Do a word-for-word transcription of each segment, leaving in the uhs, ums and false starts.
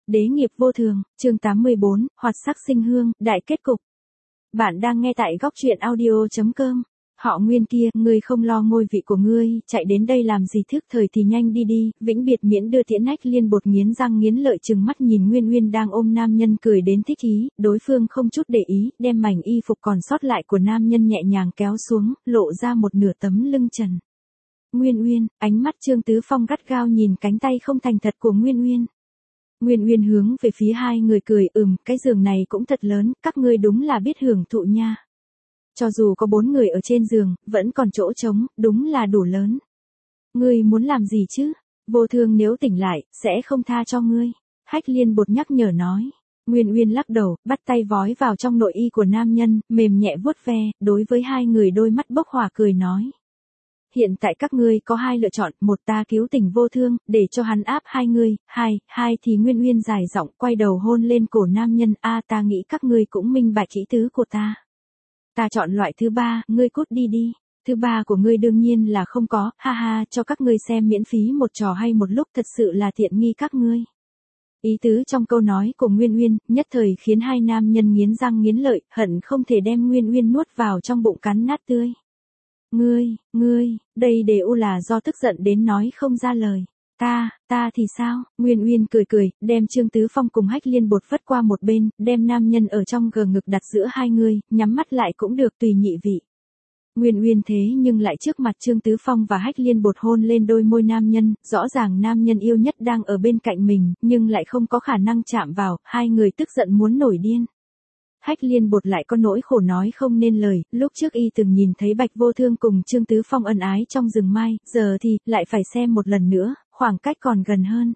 Đế nghiệp vô thường, chương tám mươi bốn, hoạt sắc sinh hương, đại kết cục. Bạn đang nghe tại góc truyện audio chấm com. Họ Nguyên kia, ngươi không lo ngôi vị của ngươi, chạy đến đây làm gì thức thời thì nhanh đi đi, vĩnh biệt miễn đưa Tiễn Hách Liên bột nghiến răng nghiến lợi trừng mắt nhìn Nguyên Nguyên đang ôm nam nhân cười đến thích ý, đối phương không chút để ý, đem mảnh y phục còn sót lại của nam nhân nhẹ nhàng kéo xuống, lộ ra một nửa tấm lưng trần. Nguyên Nguyên, ánh mắt Trương Tứ Phong gắt gao nhìn cánh tay không thành thật của Nguyên Nguyên. Nguyên Nguyên hướng về phía hai người cười, ừm, cái giường này cũng thật lớn, các ngươi đúng là biết hưởng thụ nha. Cho dù có bốn người ở trên giường, vẫn còn chỗ trống, đúng là đủ lớn. Ngươi muốn làm gì chứ? Vô Thương nếu tỉnh lại, sẽ không tha cho ngươi. Hách Liên bột nhắc nhở nói. Nguyên Nguyên lắc đầu, bắt tay vói vào trong nội y của nam nhân, mềm nhẹ vuốt ve, đối với hai người đôi mắt bốc hỏa cười nói. Hiện tại các ngươi có hai lựa chọn, một ta cứu tỉnh Vô Thương, để cho hắn áp hai ngươi, hai, hai thì Nguyên Nguyên dài giọng quay đầu hôn lên cổ nam nhân, a ta nghĩ các ngươi cũng minh bạch ý tứ của ta. Ta chọn loại thứ ba, ngươi cút đi đi. Thứ ba của ngươi đương nhiên là không có, ha ha, cho các ngươi xem miễn phí một trò hay một lúc, thật sự là tiện nghi các ngươi. Ý tứ trong câu nói của Nguyên Nguyên, nhất thời khiến hai nam nhân nghiến răng nghiến lợi, hận không thể đem Nguyên Nguyên nuốt vào trong bụng cắn nát tươi. Ngươi, ngươi, đây đều là do tức giận đến nói không ra lời. Ta, ta thì sao? Nguyên Nguyên cười cười, đem Trương Tứ Phong cùng Hách Liên bột vất qua một bên, đem nam nhân ở trong gờ ngực đặt giữa hai người, nhắm mắt lại cũng được tùy nhị vị. Nguyên Nguyên thế nhưng lại trước mặt Trương Tứ Phong và Hách Liên bột hôn lên đôi môi nam nhân, rõ ràng nam nhân yêu nhất đang ở bên cạnh mình, nhưng lại không có khả năng chạm vào, hai người tức giận muốn nổi điên. Hách Liên bột lại có nỗi khổ nói không nên lời, lúc trước y từng nhìn thấy Bạch Vô Thương cùng Trương Tứ Phong ân ái trong rừng mai, giờ thì, lại phải xem một lần nữa, khoảng cách còn gần hơn.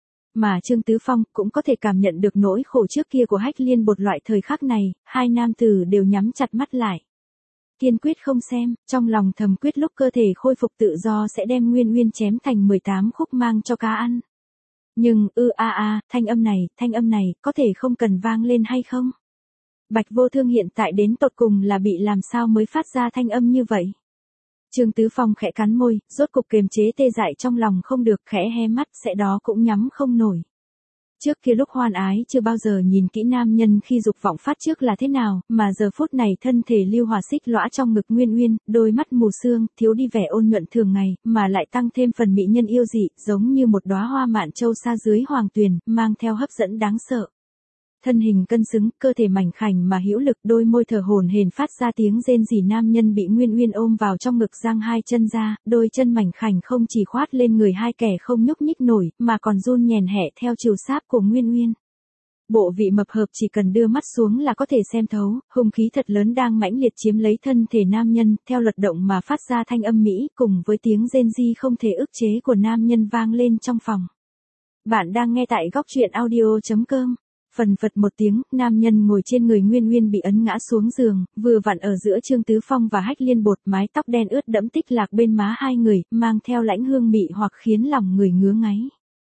Mà Trương Tứ Phong cũng có thể cảm nhận được nỗi khổ trước kia của Hách Liên bột loại thời khắc này, hai nam tử đều nhắm chặt mắt lại. Kiên quyết không xem, trong lòng thầm quyết lúc cơ thể khôi phục tự do sẽ đem Nguyên Nguyên chém thành mười tám khúc mang cho cá ăn. Nhưng, ư a a, thanh âm này, thanh âm này, có thể không cần vang lên hay không? Bạch Vô Thương hiện tại đến tột cùng là bị làm sao mới phát ra thanh âm như vậy? Trương Tứ Phong khẽ cắn môi, rốt cục kiềm chế tê dại trong lòng không được, khẽ hé mắt, sẽ đó cũng nhắm không nổi. Trước kia lúc hoan ái chưa bao giờ nhìn kỹ nam nhân khi dục vọng phát trước là thế nào, mà giờ phút này thân thể lưu hòa xích lõa trong ngực Nguyên Nguyên, đôi mắt mù sương, thiếu đi vẻ ôn nhuận thường ngày, mà lại tăng thêm phần mỹ nhân yêu dị, giống như một đóa hoa mạn châu xa dưới hoàng tuyền, mang theo hấp dẫn đáng sợ. Thân hình cân xứng, cơ thể mảnh khảnh mà hữu lực, đôi môi thở hổn hển phát ra tiếng rên rỉ, nam nhân bị Nguyên Nguyên ôm vào trong ngực giang hai chân ra, đôi chân mảnh khảnh không chỉ khoát lên người hai kẻ không nhúc nhích nổi, mà còn run nhèn hẹ theo chiều sáp của Nguyên Nguyên. Bộ vị mập hợp chỉ cần đưa mắt xuống là có thể xem thấu, hung khí thật lớn đang mãnh liệt chiếm lấy thân thể nam nhân, theo luật động mà phát ra thanh âm mỹ, cùng với tiếng rên ri không thể ức chế của nam nhân vang lên trong phòng. Bạn đang nghe tại góc truyện audio chấm com. Phần phật một tiếng, nam nhân ngồi trên người Nguyên Nguyên bị ấn ngã xuống giường, vừa vặn ở giữa Trương Tứ Phong và Hách Liên bột, mái tóc đen ướt đẫm tích lạc bên má hai người, mang theo lãnh hương mị hoặc khiến lòng người ngứa ngáy.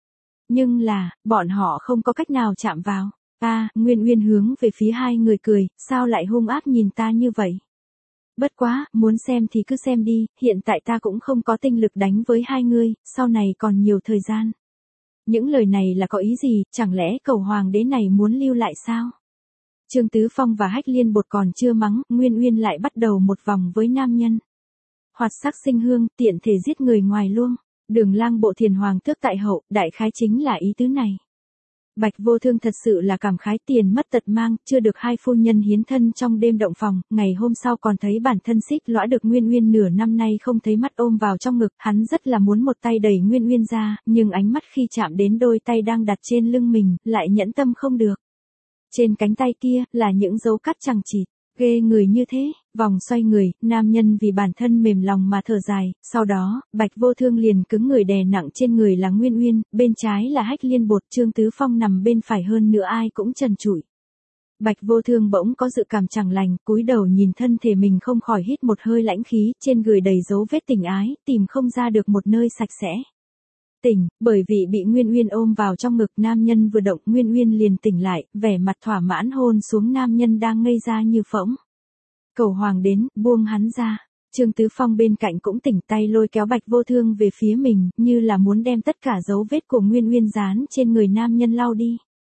Nhưng là, bọn họ không có cách nào chạm vào. Ta, Nguyên Nguyên hướng về phía hai người cười, sao lại hung ác nhìn ta như vậy? Bất quá, muốn xem thì cứ xem đi, hiện tại ta cũng không có tinh lực đánh với hai ngươi, sau này còn nhiều thời gian. Những lời này là có ý gì, chẳng lẽ cầu hoàng đế này muốn lưu lại sao? Trương Tứ Phong và Hách Liên bột còn chưa mắng, Nguyên Nguyên lại bắt đầu một vòng với nam nhân. Hoạt sắc sinh hương, tiện thể giết người ngoài luông. Đường lang bộ thiền hoàng tước tại hậu, đại khái chính là ý tứ này. Bạch Vô Thương thật sự là cảm khái, tiền mất tật mang, chưa được hai phu nhân hiến thân trong đêm động phòng, ngày hôm sau còn thấy bản thân xích lõa được Nguyên Nguyên nửa năm nay không thấy mắt ôm vào trong ngực, hắn rất là muốn một tay đẩy Nguyên Nguyên ra, nhưng ánh mắt khi chạm đến đôi tay đang đặt trên lưng mình, lại nhẫn tâm không được. Trên cánh tay kia, là những dấu cắt chằng chịt. Ghê người như thế, vòng xoay người, nam nhân vì bản thân mềm lòng mà thở dài, sau đó, Bạch Vô Thương liền cứng người đè nặng trên người là Nguyên Nguyên, bên trái là Hách Liên bột, Trương Tứ Phong nằm bên phải, hơn nữa ai cũng trần trụi. Bạch Vô Thương bỗng có dự cảm chẳng lành, cúi đầu nhìn thân thể mình không khỏi hít một hơi lãnh khí, trên người đầy dấu vết tình ái, tìm không ra được một nơi sạch sẽ. Tỉnh, bởi vì bị Nguyên Nguyên ôm vào trong ngực, nam nhân vừa động Nguyên Nguyên liền tỉnh lại, vẻ mặt thỏa mãn hôn xuống nam nhân đang ngây ra như phỗng. Cầu hoàng đến, buông hắn ra. Trương Tứ Phong bên cạnh cũng tỉnh, tay lôi kéo Bạch Vô Thương về phía mình, như là muốn đem tất cả dấu vết của Nguyên Nguyên dán trên người nam nhân lau đi.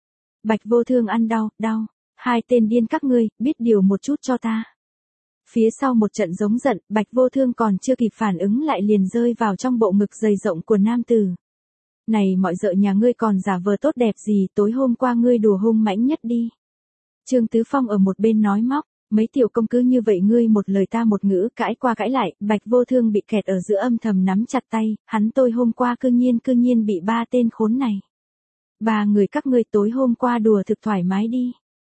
Bạch Vô Thương ăn đau, đau. Hai tên điên các ngươi, biết điều một chút cho ta. Phía sau một trận giống giận, Bạch Vô Thương còn chưa kịp phản ứng lại liền rơi vào trong bộ ngực dày rộng của nam tử. Này mọi dợ nhà ngươi còn giả vờ tốt đẹp gì, tối hôm qua ngươi đùa hung mãnh nhất đi. Trương Tứ Phong ở một bên nói móc, mấy tiểu công cứ như vậy ngươi một lời ta một ngữ cãi qua cãi lại, Bạch Vô Thương bị kẹt ở giữa âm thầm nắm chặt tay, hắn tôi hôm qua cư nhiên cư nhiên bị ba tên khốn này. Ba người các ngươi tối hôm qua đùa thực thoải mái đi.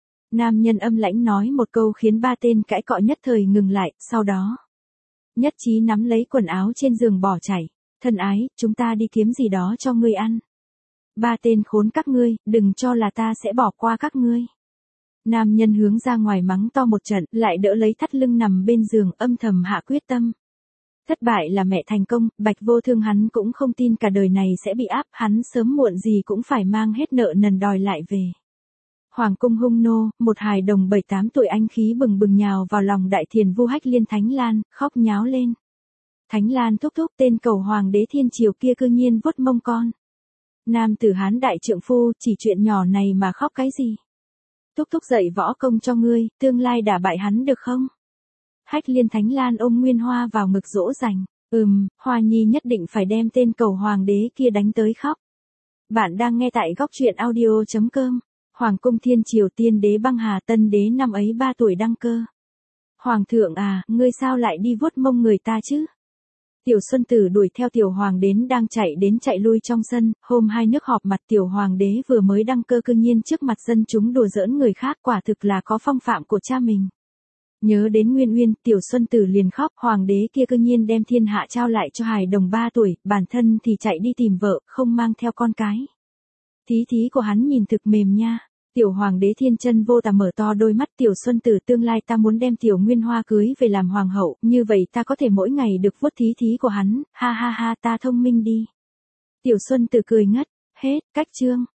Nam nhân âm lãnh nói một câu khiến ba tên cãi cọ nhất thời ngừng lại, sau đó. Nhất trí nắm lấy quần áo trên giường bỏ chạy. Thân ái, chúng ta đi kiếm gì đó cho ngươi ăn. Ba tên khốn các ngươi, đừng cho là ta sẽ bỏ qua các ngươi. Nam nhân hướng ra ngoài mắng to một trận, lại đỡ lấy thắt lưng nằm bên giường, âm thầm hạ quyết tâm. Thất bại là mẹ thành công, Bạch Vô Thương hắn cũng không tin cả đời này sẽ bị áp, hắn sớm muộn gì cũng phải mang hết nợ nần đòi lại về. Hoàng cung hung nô, một hài đồng bảy tám tuổi anh khí bừng bừng nhào vào lòng đại thiền vu Hách Liên Thánh Lan, khóc nháo lên. Thánh Lan thúc thúc, tên cầu hoàng đế thiên triều kia cư nhiên vuốt mông con. Nam tử hán đại trượng phu, chỉ chuyện nhỏ này mà khóc cái gì? Thúc thúc dạy võ công cho ngươi, tương lai đả bại hắn được không? Hách Liên Thánh Lan ôm Nguyên Hoa vào ngực dỗ dành. Ừm, Hoa Nhi nhất định phải đem tên cầu hoàng đế kia đánh tới khóc. Bạn đang nghe tại góc truyện audio chấm com. Hoàng cung thiên triều tiên đế băng hà tân đế năm ấy ba tuổi đăng cơ. Hoàng thượng à, ngươi sao lại đi vuốt mông người ta chứ? Tiểu Xuân Tử đuổi theo tiểu hoàng đến đang chạy đến chạy lui trong sân, hôm hai nước họp mặt tiểu hoàng đế vừa mới đăng cơ cư nhiên trước mặt dân chúng đùa giỡn người khác, quả thực là có phong phạm của cha mình. Nhớ đến Nguyên Uyên, tiểu Xuân Tử liền khóc, hoàng đế kia cư nhiên đem thiên hạ trao lại cho hài đồng ba tuổi, bản thân thì chạy đi tìm vợ, không mang theo con cái. Thí thí của hắn nhìn thực mềm nha. Tiểu hoàng đế thiên chân vô tà mở to đôi mắt, tiểu Xuân Tử, tương lai ta muốn đem tiểu Nguyên Hoa cưới về làm hoàng hậu, như vậy ta có thể mỗi ngày được vuốt thí thí của hắn, ha ha ha, ta thông minh đi. Tiểu Xuân Tử cười ngất, hết, cách chương.